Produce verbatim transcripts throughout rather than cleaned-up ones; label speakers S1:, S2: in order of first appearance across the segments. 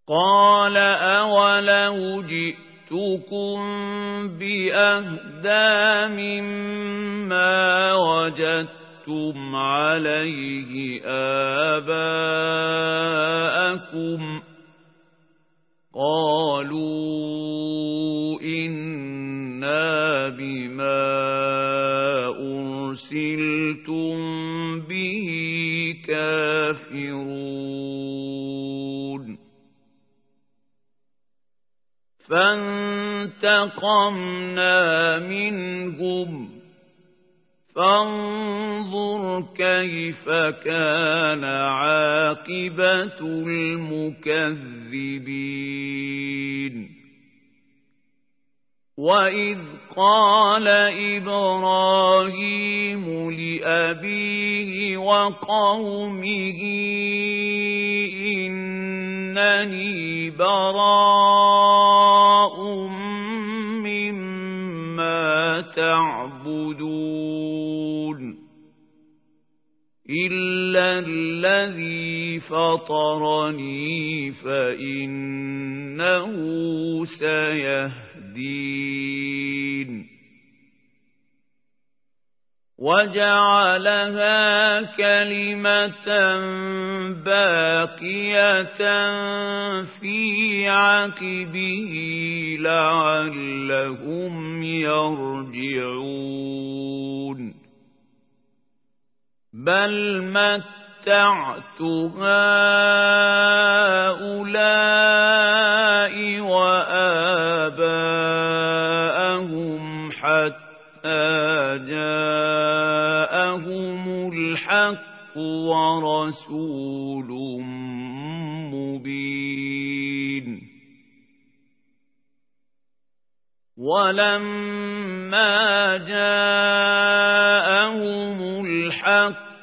S1: قال أولو جئتكم بأهدى مما وجدتم عليه آباءكم قالوا إنا بما أرسلتم به كافرون فانتقمنا منهم فانظر كيف كان عاقبة المكذبين وإذ قال إبراهيم لأبيه وقومه إنني براء مما تعبدون إلا الذي فطرني فإنه سيهدين وجعلها كلمة باقية في عقبه لعلهم يرجعون بل متعت هؤلاء وآباءهم حتى جاءهم الحق ورسول مبين ولما جاءهم الحق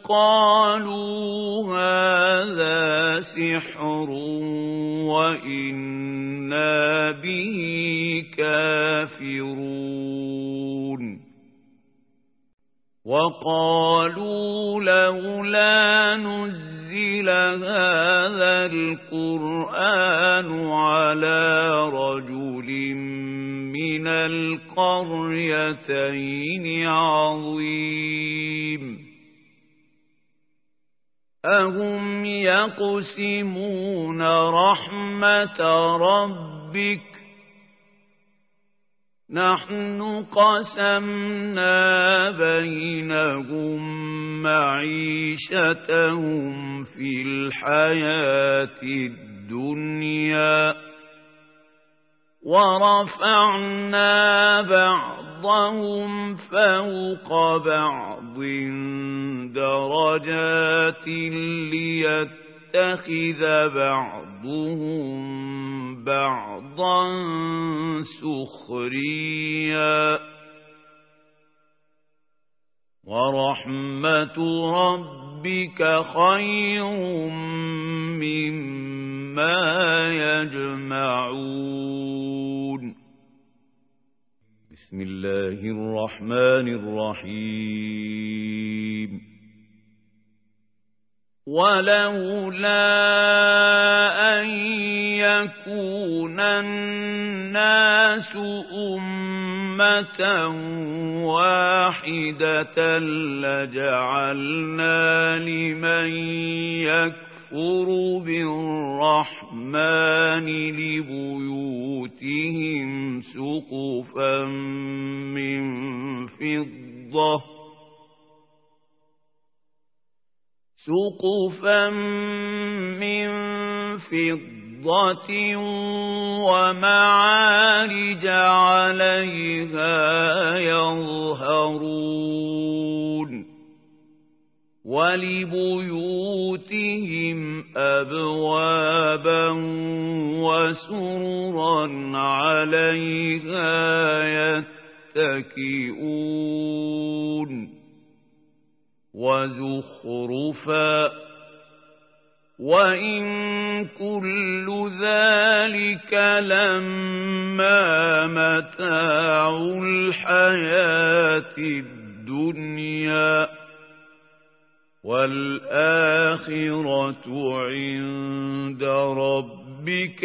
S1: قالوا هذا سحر وإنا به كافرون وقالوا لولا نزل هذا القرآن على رجل من القريتين عظيم أهم يقسمون رحمة ربك نحن قسمنا بينهم معيشتهم في الحياة الدنيا ورفعنا بعضهم فوق بعض درجات ليتخذ بعضهم بعضا سخريا ورحمة ربك خير مما يجمعون بسم الله الرحمن الرحيم ولولا أن يكون الناس أمة واحدة لجعلنا لمن يكفر بالرحمن لبيوتهم سقفا من فضة سقفا من فضة ومعارج عليها يظهرون ولبيوتهم أبوابا وسررا عليها يتكئون وزخرفا وإن كل ذلك لما متاع الحياة الدنيا وَالْآخِرَةُ عِندَ رَبِّكَ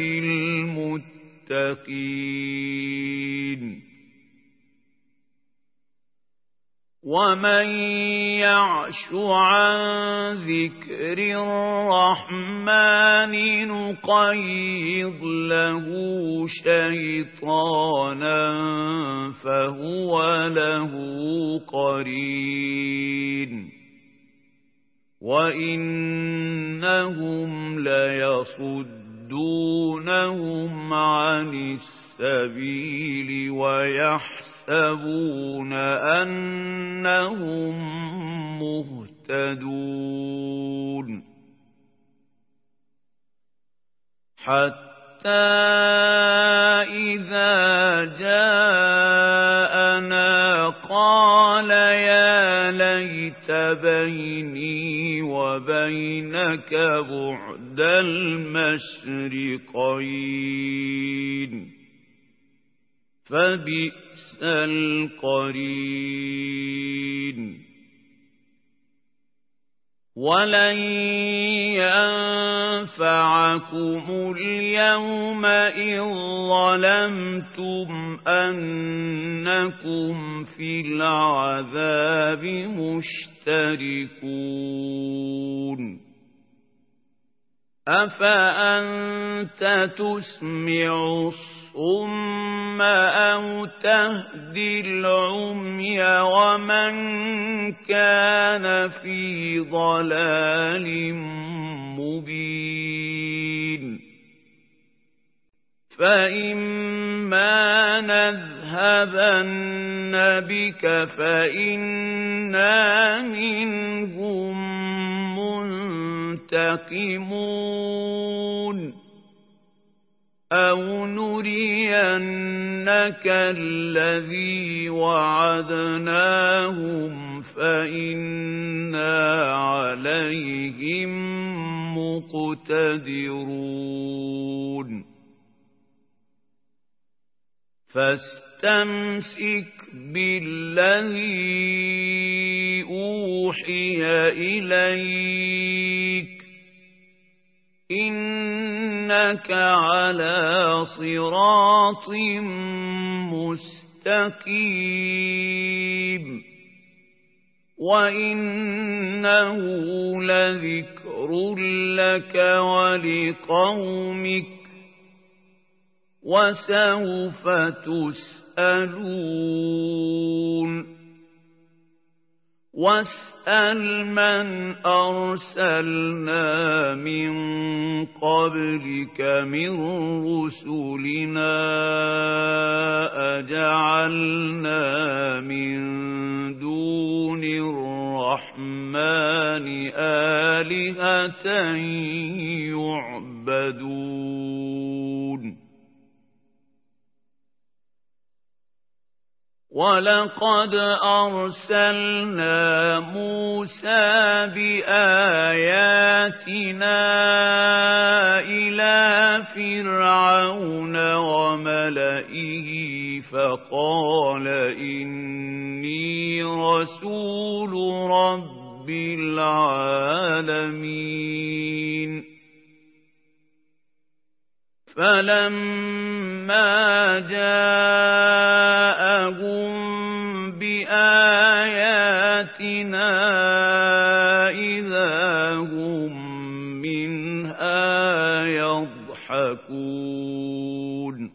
S1: لِلْمُتَّقِينَ وَمَن يَعْشُ عَن ذِكْرِ الرَّحْمَنِ نُقَيِّضْ لَهُ شَيْطَانًا فَهُوَ لَهُ قَرِينٌ وَإِنَّهُمْ لَيَصُدُّونَهُمْ عَنِ السَّبِيلِ وَيَحْسَبُونَ أَنَّهُمْ مُهْتَدُونَ حَتَّى إِذَا جَاءَنَا قَالَ يَا لَيْتَ بَيْنِي وَبَيْنَكَ بُعْدَ الْمَشْرِقَيْنِ فَبِئْسَ الْقَرِينُ وَلَن يَنفَعَكُمُ الْيَوْمَ إِذ ظَّلَمْتُمْ أَنَّكُمْ فِي الْعَذَابِ مُشْتَرِكُونَ أَفَأَنْتَ تُسْمِعُ الصُّمَّ أَوْ تَهْدِي الْعُمْيَ وَمَنْ كَانَ فِي ضَلَالٍ مُبِينٍ فَإِمَّا نَذْهَبَنَّ بِكَ فَإِنَّا مِنْهُمْ مُنْتَقِمُونَ أَوْ نُرِيَنَّكَ الَّذِي وَعَدْنَاهُمْ فَإِنَّا عَلَيْهِمْ مُقْتَدِرُونَ فَاسْتَمْسِكْ بِالَّذِي أُوحِيَ إِلَيْكَ إِنَّكَ عَلَى صِرَاطٍ مُسْتَقِيمٍ وَإِنَّهُ لَذِكْرٌ لَكَ وَلِقَوْمِكَ وَسَوْفَ تُسْأَلُونَ وَاسْأَلْ مَنْ أَرْسَلْنَا مِنْ قَبْلِكَ مِنْ رُسُلِنَا أَجَعَلْنَا مِنْ دُونِ الرَّحْمَنِ آلِهَةً يُعْبَدُونَ وَلَقَدْ أَرْسَلْنَا مُوسَى بِآيَاتِنَا إِلَى فِرْعَوْنَ وَمَلَئِهِ فَقَالَ إِنِّي رَسُولُ رَبِّ الْعَالَمِينَ فَلَمَّا جَاءَهُم بِآيَاتِنَا إِذَا هُم مِّنْهَا يَضْحَكُونَ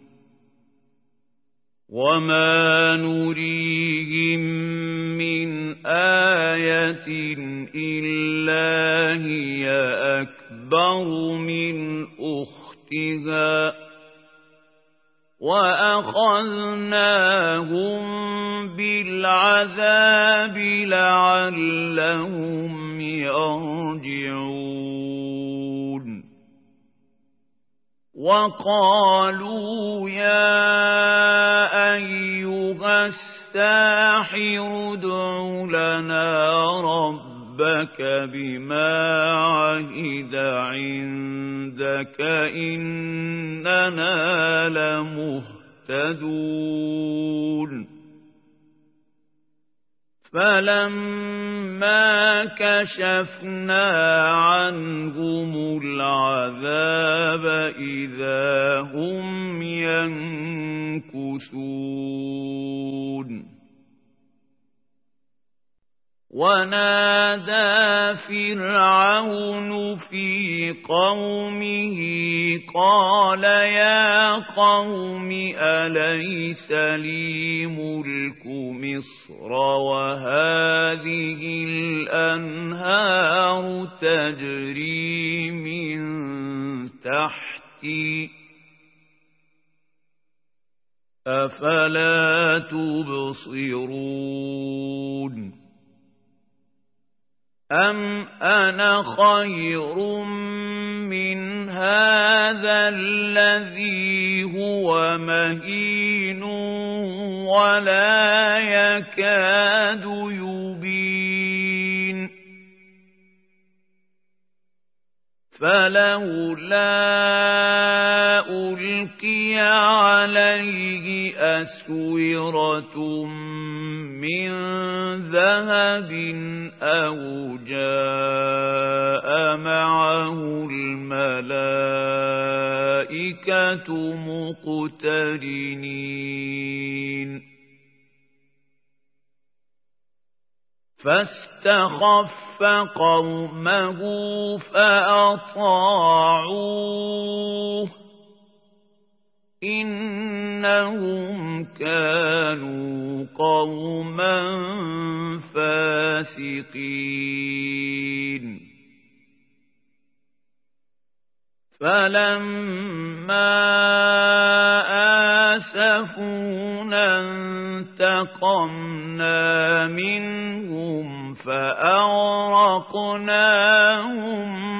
S1: وَمَا نُرِيهِم مِّنْ آيَةٍ إِلَّا هِيَ أَكْبَرُ مِنْ أُخْتِهَا وَأَخَذْنَاهُمْ بِالْعَذَابِ لَعَلَّهُمْ يَرْجِعُونَ وَقَالُوا يَا أَيُّهَا السَّاحِرُ ادْعُ لَنَا رَبَّكَ بِمَا عَهِدَ عِندَكَ إِنَّنَا لَمُهْتَدُونَ فلما كشفنا عنهم العذاب إذا هم ينكثون ونادى فرعون في قومه قال يا قوم أليس لي ملك مصر وهذه الأنهار تجري من تحتي أفلا تبصرون أم أنا خير من هذا الذي هو مهين ولا يكاد يبين فلولا ألقي عليه أسورة من ذهب أو جاء معه الملائكة مقترنين فاستخف قومه فأطاعوه إنهم كانوا قوما فاسقين فلما آسفونا انتقمنا منهم فأغرقناهم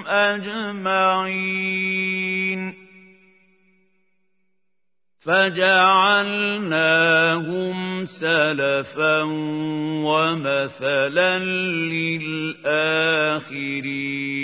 S1: أجمعين فجعلناهم سلفا ومثلا للآخرين